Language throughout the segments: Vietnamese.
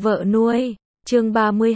Vợ nuôi, chương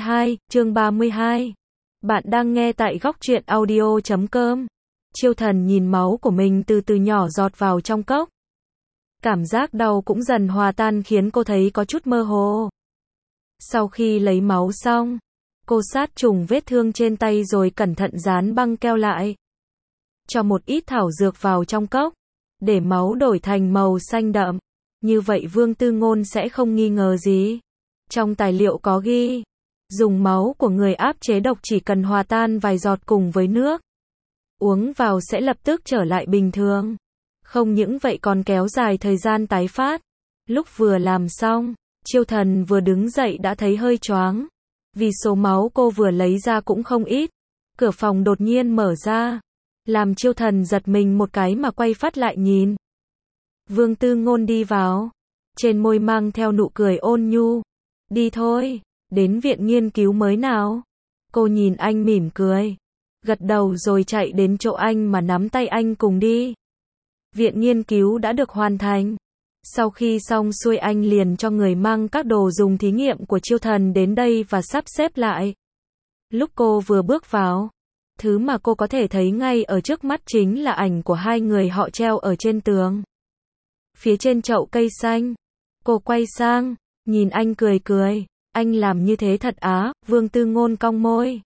32. Bạn đang nghe tại góc truyện audio.com. Chiêu Thần nhìn máu của mình từ từ nhỏ giọt vào trong cốc. Cảm giác đau cũng dần hòa tan khiến cô thấy có chút mơ hồ. Sau khi lấy máu xong, cô sát trùng vết thương trên tay rồi cẩn thận dán băng keo lại. Cho một ít thảo dược vào trong cốc, để máu đổi thành màu xanh đậm. Như vậy Vương Tư Ngôn sẽ không nghi ngờ gì. Trong tài liệu có ghi, dùng máu của người áp chế độc chỉ cần hòa tan vài giọt cùng với nước. Uống vào sẽ lập tức trở lại bình thường. Không những vậy còn kéo dài thời gian tái phát. Lúc vừa làm xong, Chiêu Thần vừa đứng dậy đã thấy hơi choáng. Vì số máu cô vừa lấy ra cũng không ít. Cửa phòng đột nhiên mở ra, làm Chiêu Thần giật mình một cái mà quay phát lại nhìn. Vương Tư Ngôn đi vào, trên môi mang theo nụ cười ôn nhu. Đi thôi, đến viện nghiên cứu mới nào. Cô nhìn anh mỉm cười, gật đầu rồi chạy đến chỗ anh mà nắm tay anh cùng đi. Viện nghiên cứu đã được hoàn thành. Sau khi xong xuôi anh liền cho người mang các đồ dùng thí nghiệm của Chiêu Thần đến đây và sắp xếp lại. Lúc cô vừa bước vào, thứ mà cô có thể thấy ngay ở trước mắt chính là ảnh của hai người họ treo ở trên tường. Phía trên chậu cây xanh, cô quay sang, nhìn anh cười cười. Anh làm như thế thật á? Vương Tư Ngôn cong môi.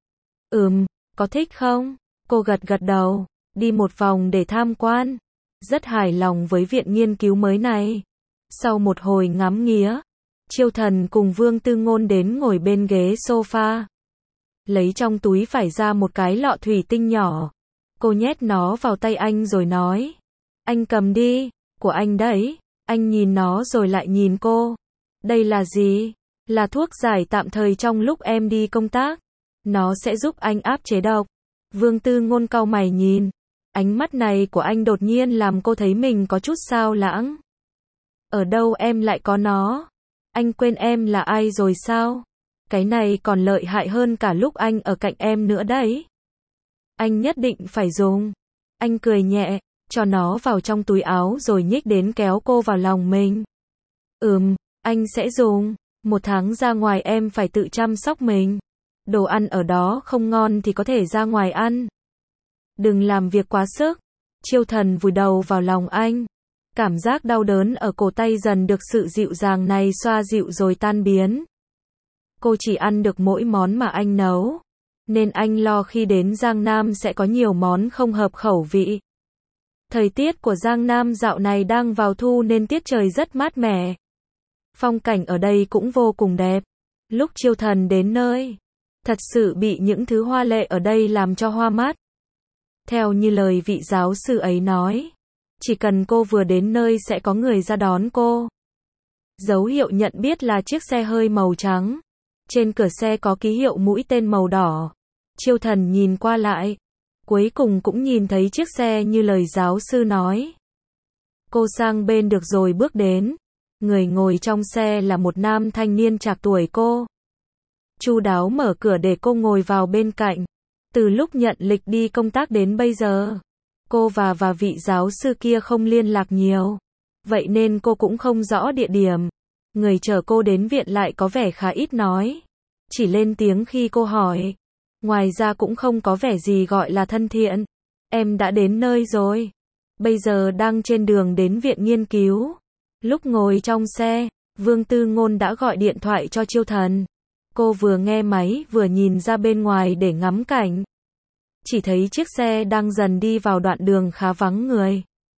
Có thích không? Cô gật đầu, đi một vòng để tham quan. Rất hài lòng với viện nghiên cứu mới này. Sau một hồi ngắm nghía, Chiêu Thần cùng Vương Tư Ngôn đến ngồi bên ghế sofa. Lấy trong túi vải ra một cái lọ thủy tinh nhỏ. Cô nhét nó vào tay anh rồi nói. Anh cầm đi, của anh đấy. Anh nhìn nó rồi lại nhìn cô. Đây là gì? Là thuốc giải tạm thời trong lúc em đi công tác. Nó sẽ giúp anh áp chế độc. Vương Tư Ngôn cau mày nhìn. Ánh mắt này của anh đột nhiên làm cô thấy mình có chút xao lãng. Ở đâu em lại có nó? Anh quên em là ai rồi sao? Cái này còn lợi hại hơn cả lúc anh ở cạnh em nữa đấy. Anh nhất định phải dùng. Anh cười nhẹ, cho nó vào trong túi áo rồi nhích đến kéo cô vào lòng mình. Anh sẽ dùng. 1 tháng ra ngoài em phải tự chăm sóc mình. Đồ ăn ở đó không ngon thì có thể ra ngoài ăn. Đừng làm việc quá sức. Chiêu Thần vùi đầu vào lòng anh. Cảm giác đau đớn ở cổ tay dần được sự dịu dàng này xoa dịu rồi tan biến. Cô chỉ ăn được mỗi món mà anh nấu. Nên anh lo khi đến Giang Nam sẽ có nhiều món không hợp khẩu vị. Thời tiết của Giang Nam dạo này đang vào thu nên tiết trời rất mát mẻ. Phong cảnh ở đây cũng vô cùng đẹp. Lúc Chiêu Thần đến nơi, thật sự bị những thứ hoa lệ ở đây làm cho hoa mắt. Theo như lời vị giáo sư ấy nói, chỉ cần cô vừa đến nơi sẽ có người ra đón cô. Dấu hiệu nhận biết là chiếc xe hơi màu trắng. Trên cửa xe có ký hiệu mũi tên màu đỏ. Chiêu Thần nhìn qua lại, cuối cùng cũng nhìn thấy chiếc xe như lời giáo sư nói. Cô sang bên được rồi bước đến. Người ngồi trong xe là một nam thanh niên trạc tuổi cô. Chu đáo mở cửa để cô ngồi vào bên cạnh. Từ lúc nhận lịch đi công tác đến bây giờ, cô và vị giáo sư kia không liên lạc nhiều. Vậy nên cô cũng không rõ địa điểm. Người chở cô đến viện lại có vẻ khá ít nói. Chỉ lên tiếng khi cô hỏi. Ngoài ra cũng không có vẻ gì gọi là thân thiện. Em đã đến nơi rồi. Bây giờ đang trên đường đến viện nghiên cứu. Lúc ngồi trong xe, Vương Tư Ngôn đã gọi điện thoại cho Chiêu Thần. Cô vừa nghe máy vừa nhìn ra bên ngoài để ngắm cảnh. Chỉ thấy chiếc xe đang dần đi vào đoạn đường khá vắng người.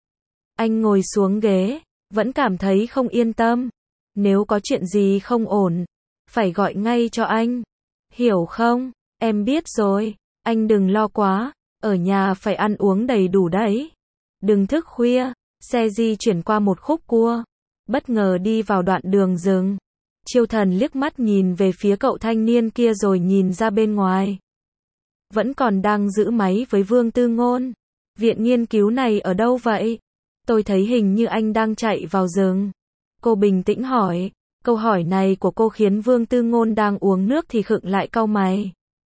Anh ngồi xuống ghế, vẫn cảm thấy không yên tâm. Nếu có chuyện gì không ổn, phải gọi ngay cho anh. Hiểu không? Em biết rồi, anh đừng lo quá, ở nhà phải ăn uống đầy đủ đấy. Đừng thức khuya. Xe di chuyển qua một khúc cua, bất ngờ đi vào đoạn đường rừng. Chiêu Thần liếc mắt nhìn về phía cậu thanh niên kia rồi nhìn ra bên ngoài. Vẫn còn đang giữ máy với Vương Tư Ngôn. Viện nghiên cứu này ở đâu vậy? Tôi thấy hình như anh đang chạy vào rừng. Cô bình tĩnh hỏi. Câu hỏi này của cô khiến Vương Tư Ngôn đang uống nước thì khựng lại cau mày.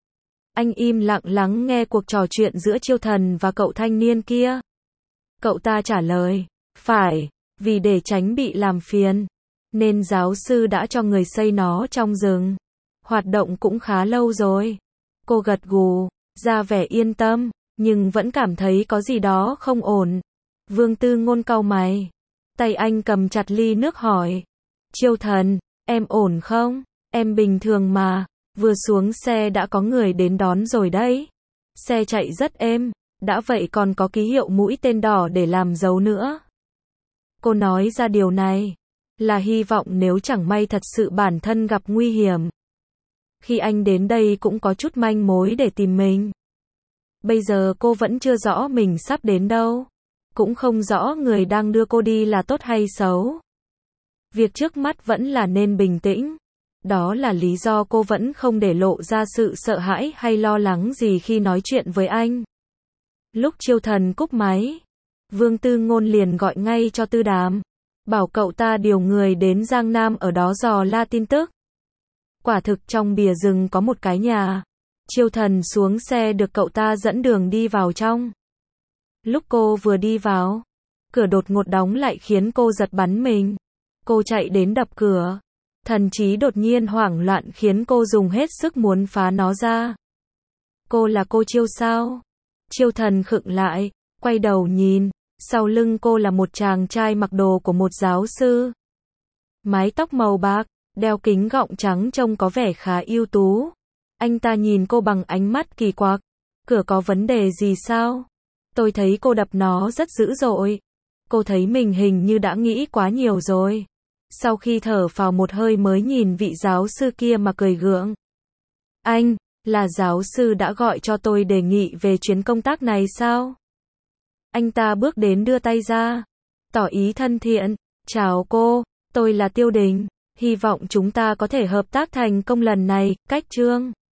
Anh im lặng lắng nghe cuộc trò chuyện giữa Chiêu Thần và cậu thanh niên kia. Cậu ta trả lời. Phải, vì để tránh bị làm phiền, nên giáo sư đã cho người xây nó trong rừng. Hoạt động cũng khá lâu rồi. Cô gật gù, ra vẻ yên tâm, nhưng vẫn cảm thấy có gì đó không ổn. Vương Tư Ngôn cau mày. Tay anh cầm chặt ly nước hỏi. Chiêu Thần, em ổn không? Em bình thường mà. Vừa xuống xe đã có người đến đón rồi đấy. Xe chạy rất êm, đã vậy còn có ký hiệu mũi tên đỏ để làm dấu nữa. Cô nói ra điều này là hy vọng nếu chẳng may thật sự bản thân gặp nguy hiểm. Khi anh đến đây cũng có chút manh mối để tìm mình. Bây giờ cô vẫn chưa rõ mình sắp đến đâu. Cũng không rõ người đang đưa cô đi là tốt hay xấu. Việc trước mắt vẫn là nên bình tĩnh. Đó là lý do cô vẫn không để lộ ra sự sợ hãi hay lo lắng gì khi nói chuyện với anh. Lúc Chiêu Thần cúp máy, Vương Tư Ngôn liền gọi ngay cho Tư Đàm, bảo cậu ta điều người đến Giang Nam ở đó dò la tin tức. Quả thực trong bìa rừng có một cái nhà. Chiêu Thần xuống xe được cậu ta dẫn đường đi vào trong. Lúc cô vừa đi vào, cửa đột ngột đóng lại khiến cô giật bắn mình. Cô chạy đến đập cửa. Thần trí đột nhiên hoảng loạn khiến cô dùng hết sức muốn phá nó ra. Cô là cô Chiêu sao? Chiêu Thần khựng lại, quay đầu nhìn. Sau lưng cô là một chàng trai mặc đồ của một giáo sư. Mái tóc màu bạc, đeo kính gọng trắng trông có vẻ khá ưu tú. Anh ta nhìn cô bằng ánh mắt kỳ quặc. Cửa có vấn đề gì sao? Tôi thấy cô đập nó rất dữ dội. Cô thấy mình hình như đã nghĩ quá nhiều rồi. Sau khi thở phào một hơi mới nhìn vị giáo sư kia mà cười gượng. Anh, là giáo sư đã gọi cho tôi đề nghị về chuyến công tác này sao? Anh ta bước đến đưa tay ra, tỏ ý thân thiện. Chào cô, tôi là Tiêu Đình. Hy vọng chúng ta có thể hợp tác thành công lần này. Cách chương